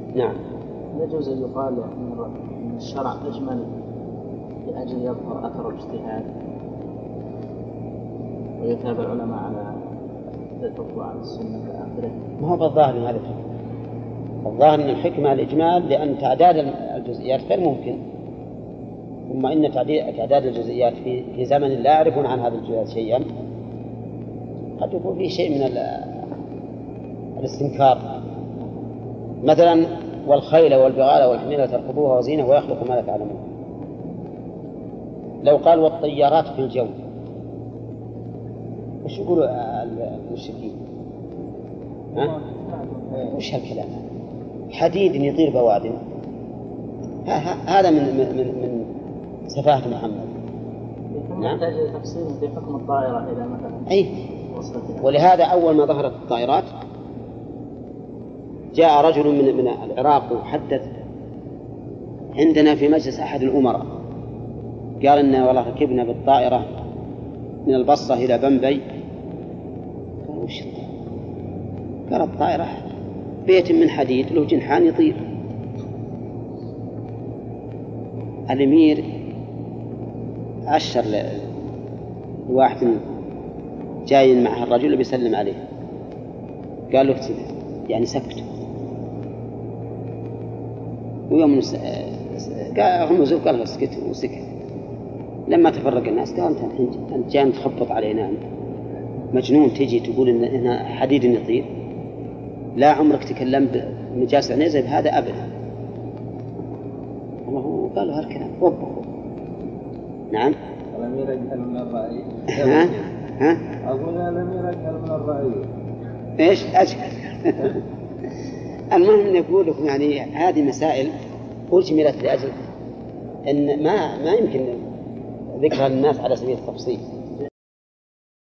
نعم. يجوز أن يقال أن الشرع أجمل لأجل يظهر أثر الاجتهاد ويتابع العلماء على الفتوى عن السنة الآخرة؟ ما هو بالظاهر من هذا الفكر. الظاهر أن الحكمة الإجمال لأن تعداد الجزئيات غير ممكن، ثم إن تعداد الجزئيات في زمن لا يعرفون عن هذا الجزئيات شيئا قد يكون فيه شيء من الاستنكار. مثلا والخيل والبغال والحمير تركبوها وزينة ويخلق ما لا تعلمون. لو قال والطيارات في الجو وش يقولوا المشركين؟ وش هالكلام؟ حديد يطير بوادم، هذا من سفاهة محمد. نعم. يحتاج تفصيل في حكم الطائرة إذا مثلا. أي. ولهذا أول ما ظهرت الطائرات جاء رجل من العراق وحدث عندنا في مجلس أحد الأمراء، قال إن والله ركبنا بالطائرة من البصرة إلى بمبي. قال وش الطائرة؟ قال الطائرة بيت من حديد له جنحان يطير. الأمير أشر لواحد جاي معه الرجل اللي بيسلم عليه، قال له يعني سكت. ويوم قال رمزوه قال له اسكت وسكت. لما تفرق الناس قال أنت جاي تخبط علينا، أنت مجنون تجي تقول إن هنا حديد يطير؟ لا عمرك تكلمت مجاز عنيزة بهذا أبدا. الله قال له هالكلام وبخه. نعم. الأمير يجهل من الرأي. أقول الأمير يجهل من الرأي. إيش أجهل؟ المهم نقول لكم يعني هذه مسائل أجملت لأجل أن ما يمكن ذكرها للناس على سبيل التفصيل.